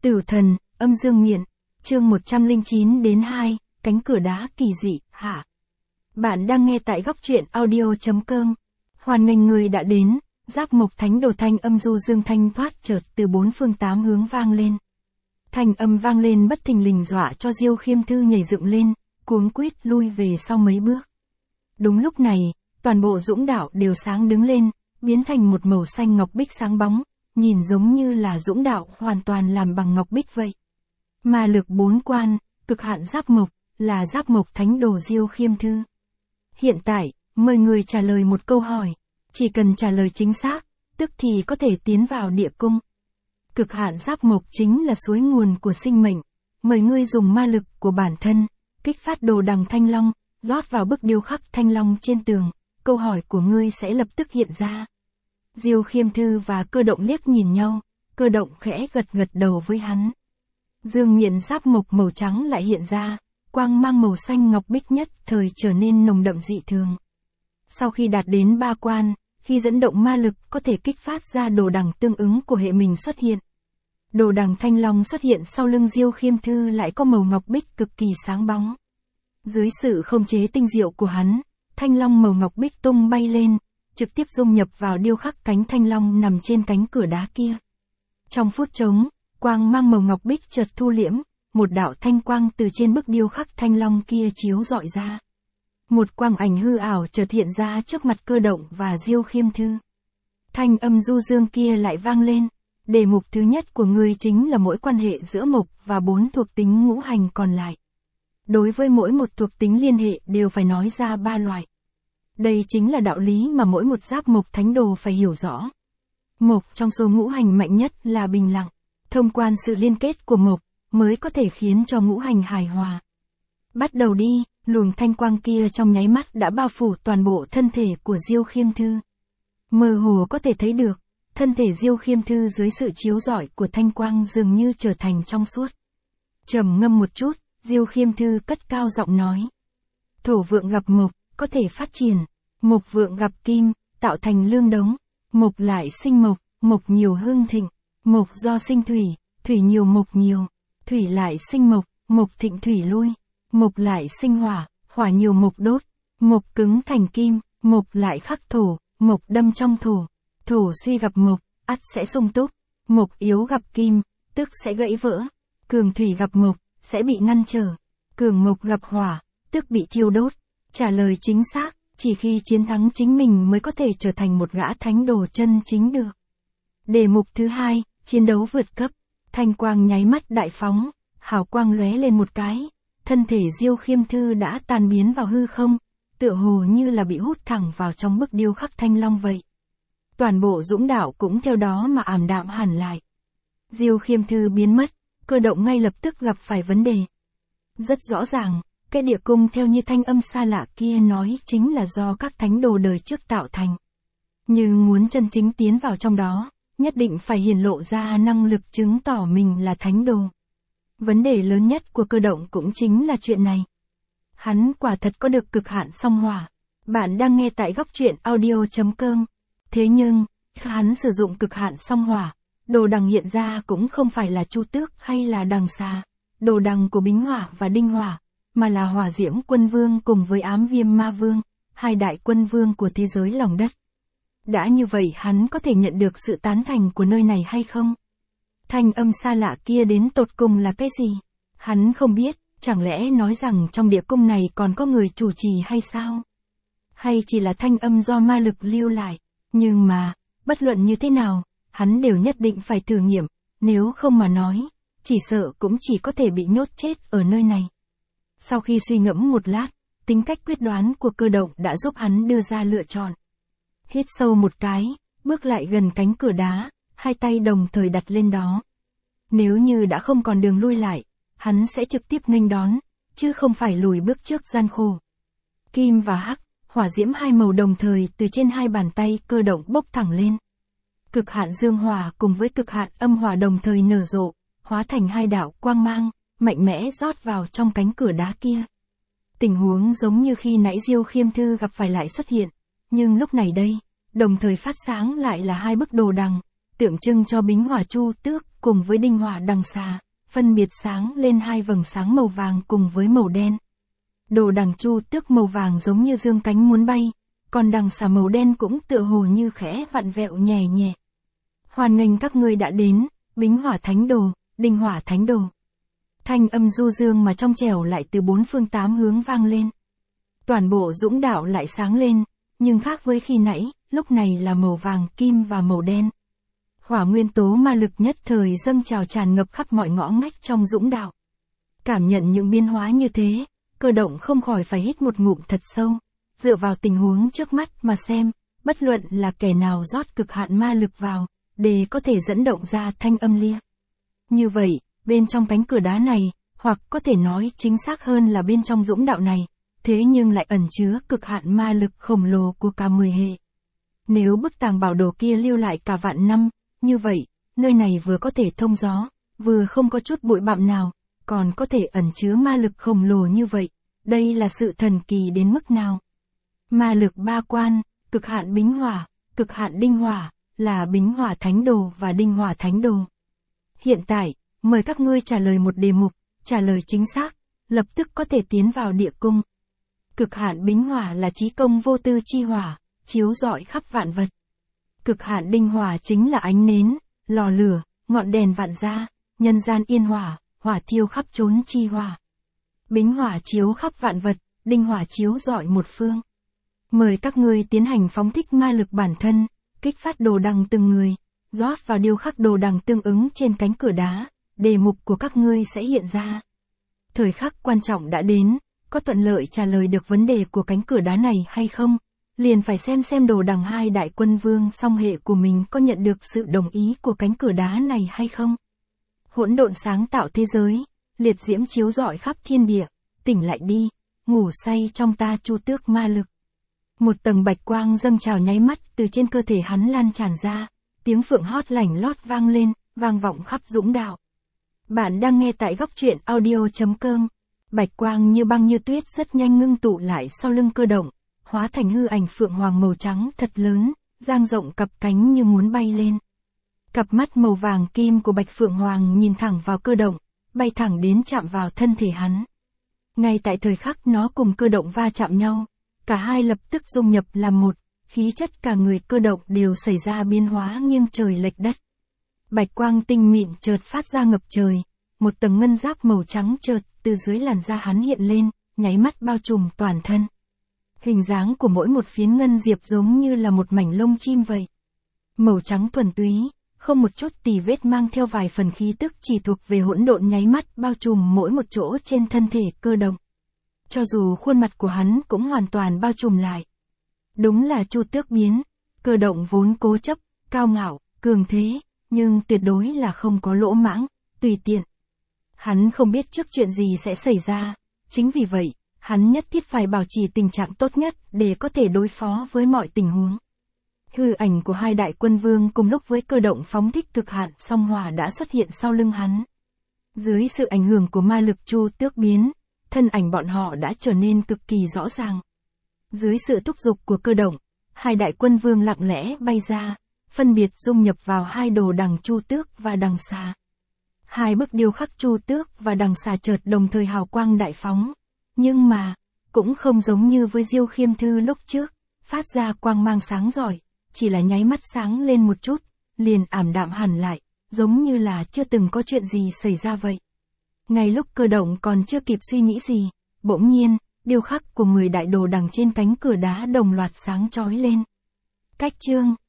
Tử thần, âm dương miện, chương 109-2, cánh cửa đá kỳ dị, hạ. Bạn đang nghe tại góc truyện audio.com. Hoan nghênh người đã đến, Giáp Mộc Thánh Đồ thanh âm du dương thanh thoát chợt từ bốn phương tám hướng vang lên. Thanh âm vang lên bất thình lình dọa cho Diêu Khiêm Thư nhảy dựng lên, cuống quýt lui về sau mấy bước. Đúng lúc này, toàn bộ dũng đạo đều sáng đứng lên, biến thành một màu xanh ngọc bích sáng bóng, nhìn giống như là dũng đạo hoàn toàn làm bằng ngọc bích vậy. Ma lực 4 quan, cực hạn Giáp Mộc, là Giáp Mộc Thánh Đồ Diêu Khiêm Thư. Hiện tại, mời người trả lời một câu hỏi, chỉ cần trả lời chính xác, tức thì có thể tiến vào địa cung. Cực hạn Giáp Mộc chính là suối nguồn của sinh mệnh, mời ngươi dùng ma lực của bản thân, kích phát đồ đằng Thanh Long, rót vào bức điêu khắc Thanh Long trên tường, câu hỏi của ngươi sẽ lập tức hiện ra. Diêu Khiêm Thư và Cơ Động liếc nhìn nhau, Cơ Động khẽ gật đầu với hắn. Dương miện Giáp Mộc màu trắng lại hiện ra, quang mang màu xanh ngọc bích nhất thời trở nên nồng đậm dị thường. Sau khi đạt đến 3 quan, khi dẫn động ma lực có thể kích phát ra đồ đằng tương ứng của hệ mình xuất hiện. Đồ đằng Thanh Long xuất hiện sau lưng Diêu Khiêm Thư lại có màu ngọc bích cực kỳ sáng bóng. Dưới sự khống chế tinh diệu của hắn, Thanh Long màu ngọc bích tung bay lên, trực tiếp dung nhập vào điêu khắc cánh Thanh Long nằm trên cánh cửa đá kia. Trong phút trống, quang mang màu ngọc bích chợt thu liễm, một đạo thanh quang từ trên bức điêu khắc Thanh Long kia chiếu rọi ra. Một quang ảnh hư ảo chợt hiện ra trước mặt Cơ Động và Diêu Khiêm Thư. Thanh âm du dương kia lại vang lên, đề mục thứ nhất của ngươi chính là mối quan hệ giữa mộc và 4 thuộc tính ngũ hành còn lại. Đối với mỗi một thuộc tính liên hệ đều phải nói ra 3 loại. Đây chính là đạo lý mà mỗi một Giáp Mộc Thánh Đồ phải hiểu rõ. Mộc trong số ngũ hành mạnh nhất là bình lặng, thông qua sự liên kết của mộc mới có thể khiến cho ngũ hành hài hòa. Bắt đầu đi, luồng thanh quang kia trong nháy mắt đã bao phủ toàn bộ thân thể của Diêu Khiêm Thư. Mơ hồ có thể thấy được, thân thể Diêu Khiêm Thư dưới sự chiếu rọi của thanh quang dường như trở thành trong suốt. Trầm ngâm một chút, Diêu Khiêm Thư cất cao giọng nói. Thổ vượng gặp mộc, có thể phát triển. Mộc vượng gặp kim, tạo thành lương đống. Mộc lại sinh mộc, mộc nhiều hưng thịnh. Mộc do sinh thủy, thủy nhiều mộc nhiều. Thủy lại sinh mộc, mộc thịnh thủy lui. Mộc lại sinh hỏa, hỏa nhiều mộc đốt. Mộc cứng thành kim, mộc lại khắc thổ, mộc đâm trong thổ. Thổ suy gặp mộc, ắt sẽ sung túc. Mộc yếu gặp kim, tức sẽ gãy vỡ. Cường thủy gặp mộc, sẽ bị ngăn trở. Cường mộc gặp hỏa, tức bị thiêu đốt. Trả lời chính xác, chỉ khi chiến thắng chính mình mới có thể trở thành một gã thánh đồ chân chính được. Đề mục thứ 2, chiến đấu vượt cấp. Thanh quang nháy mắt đại phóng, hào quang lóe lên một cái, thân thể Diêu Khiêm Thư đã tan biến vào hư không, tựa hồ như là bị hút thẳng vào trong bức điêu khắc Thanh Long vậy. Toàn bộ dũng đạo cũng theo đó mà ảm đạm hẳn lại. Diêu Khiêm Thư biến mất, Cơ Động ngay lập tức gặp phải vấn đề. Rất rõ ràng, cái địa cung theo như thanh âm xa lạ kia nói chính là do các thánh đồ đời trước tạo thành. Như muốn chân chính tiến vào trong đó, nhất định phải hiển lộ ra năng lực chứng tỏ mình là thánh đồ. Vấn đề lớn nhất của Cơ Động cũng chính là chuyện này. Hắn quả thật có được cực hạn song hỏa. Bạn đang nghe tại góc truyện audio.com. Thế nhưng, hắn sử dụng cực hạn song hỏa, đồ đằng hiện ra cũng không phải là Chu Tước hay là Đằng Xà, đồ đằng của Bính Hỏa và Đinh Hỏa, mà là Hỏa Diễm Quân Vương cùng với Ám Viêm Ma Vương, hai đại quân vương của thế giới lòng đất. Đã như vậy hắn có thể nhận được sự tán thành của nơi này hay không? Thanh âm xa lạ kia đến tột cùng là cái gì? Hắn không biết, chẳng lẽ nói rằng trong địa cung này còn có người chủ trì hay sao? Hay chỉ là thanh âm do ma lực lưu lại? Nhưng mà, bất luận như thế nào, hắn đều nhất định phải thử nghiệm, nếu không mà nói, chỉ sợ cũng chỉ có thể bị nhốt chết ở nơi này. Sau khi suy ngẫm một lát, tính cách quyết đoán của Cơ Động đã giúp hắn đưa ra lựa chọn. Hít sâu một cái, bước lại gần cánh cửa đá, hai tay đồng thời đặt lên đó. Nếu như đã không còn đường lui lại, hắn sẽ trực tiếp nghênh đón, chứ không phải lùi bước trước gian khổ. Kim và hắc, hỏa diễm hai màu đồng thời từ trên hai bàn tay Cơ Động bốc thẳng lên. Cực hạn dương hỏa cùng với cực hạn âm hỏa đồng thời nở rộ, hóa thành hai đạo quang mang, mạnh mẽ rót vào trong cánh cửa đá kia. Tình huống giống như khi nãy Diêu Khiêm Thư gặp phải lại xuất hiện, nhưng lúc này đây, đồng thời phát sáng lại là hai bức đồ đằng, tượng trưng cho Bính Hỏa Chu Tước cùng với đinh hỏa đằng xà, phân biệt sáng lên hai vầng sáng màu vàng cùng với màu đen. Đồ đằng Chu Tước màu vàng giống như dương cánh muốn bay, còn đằng xà màu đen cũng tựa hồ như khẽ vặn vẹo nhẹ nhẹ. Hoan nghênh các ngươi đã đến, Bính Hỏa Thánh Đồ, Đinh Hỏa Thánh Đồ. Thanh âm du dương mà trong trẻo lại từ bốn phương tám hướng vang lên. Toàn bộ dũng đạo lại sáng lên, nhưng khác với khi nãy, lúc này là màu vàng kim và màu đen. Hỏa nguyên tố ma lực nhất thời dâng trào tràn ngập khắp mọi ngõ ngách trong dũng đạo. Cảm nhận những biến hóa như thế, Cơ Động không khỏi phải hít một ngụm thật sâu, dựa vào tình huống trước mắt mà xem, bất luận là kẻ nào rót cực hạn ma lực vào, để có thể dẫn động ra thanh âm lia. Như vậy, bên trong cánh cửa đá này, hoặc có thể nói chính xác hơn là bên trong dũng đạo này, thế nhưng lại ẩn chứa cực hạn ma lực khổng lồ của cả 10 hệ. Nếu bức tàng bảo đồ kia lưu lại cả vạn năm, như vậy, nơi này vừa có thể thông gió, vừa không có chút bụi bặm nào, còn có thể ẩn chứa ma lực khổng lồ như vậy, đây là sự thần kỳ đến mức nào. Ma lực ba quan, cực hạn Bính Hỏa, cực hạn Đinh Hỏa, là Bính Hỏa Thánh Đồ và Đinh Hỏa Thánh Đồ. Hiện tại, mời các ngươi trả lời một đề mục, trả lời chính xác, lập tức có thể tiến vào địa cung. Cực hạn Bính Hỏa là chí công vô tư chi hỏa, chiếu rọi khắp vạn vật. Cực hạn Đinh Hỏa chính là ánh nến, lò lửa, ngọn đèn vạn gia, nhân gian yên hỏa, hỏa thiêu khắp chốn chi hỏa. Bính Hỏa chiếu khắp vạn vật, Đinh Hỏa chiếu rọi một phương. Mời các ngươi tiến hành phóng thích ma lực bản thân, kích phát đồ đằng từng người, rót vào điêu khắc đồ đằng tương ứng trên cánh cửa đá, đề mục của các ngươi sẽ hiện ra. Thời khắc quan trọng đã đến, có thuận lợi trả lời được vấn đề của cánh cửa đá này hay không, liền phải xem đồ đằng hai đại quân vương song hệ của mình có nhận được sự đồng ý của cánh cửa đá này hay không. Hỗn độn sáng tạo thế giới, liệt diễm chiếu rọi khắp thiên địa, tỉnh lại đi, ngủ say trong ta Chu Tước ma lực. Một tầng bạch quang dâng trào nháy mắt từ trên cơ thể hắn lan tràn ra, tiếng phượng hót lảnh lót vang lên, vang vọng khắp dũng đạo. Bạn đang nghe tại góc truyện audio.com. Bạch quang như băng như tuyết rất nhanh ngưng tụ lại sau lưng Cơ Động, hóa thành hư ảnh phượng hoàng màu trắng thật lớn, dang rộng cặp cánh như muốn bay lên. Cặp mắt màu vàng kim của Bạch Phượng Hoàng nhìn thẳng vào Cơ Động, bay thẳng đến chạm vào thân thể hắn. Ngay tại thời khắc nó cùng Cơ Động va chạm nhau, cả hai lập tức dung nhập làm một, khí chất cả người Cơ Động đều xảy ra biến hóa nghiêng trời lệch đất. Bạch quang tinh mịn chợt phát ra ngập trời, một tầng ngân giáp màu trắng chợt từ dưới làn da hắn hiện lên, nháy mắt bao trùm toàn thân. Hình dáng của mỗi một phiến ngân diệp giống như là một mảnh lông chim vậy. Màu trắng thuần túy, không một chút tì vết, mang theo vài phần khí tức chỉ thuộc về hỗn độn, nháy mắt bao trùm mỗi một chỗ trên thân thể Cơ Động. Cho dù khuôn mặt của hắn cũng hoàn toàn bao trùm lại. Đúng là Chu Tước biến, Cơ Động vốn cố chấp, cao ngạo, cường thế, nhưng tuyệt đối là không có lỗ mãng, tùy tiện. Hắn không biết trước chuyện gì sẽ xảy ra, chính vì vậy, hắn nhất thiết phải bảo trì tình trạng tốt nhất để có thể đối phó với mọi tình huống. Hư ảnh của hai đại quân vương cùng lúc với Cơ Động phóng thích cực hạn song hỏa đã xuất hiện sau lưng hắn. Dưới sự ảnh hưởng của ma lực Chu Tước biến, thân ảnh bọn họ đã trở nên cực kỳ rõ ràng. Dưới sự thúc giục của Cơ Động, hai đại quân vương lặng lẽ bay ra, phân biệt dung nhập vào hai đồ đằng Chu Tước và đằng xà. Hai bức điêu khắc Chu Tước và đằng xà chợt đồng thời hào quang đại phóng, nhưng mà, cũng không giống như với Diêu Khiêm Thư lúc trước, phát ra quang mang sáng rọi, chỉ là nháy mắt sáng lên một chút, liền ảm đạm hẳn lại, giống như là chưa từng có chuyện gì xảy ra vậy. Ngay lúc Cơ Động còn chưa kịp suy nghĩ gì, bỗng nhiên, điêu khắc của 10 đại đồ đằng trên cánh cửa đá đồng loạt sáng chói lên. Cách chương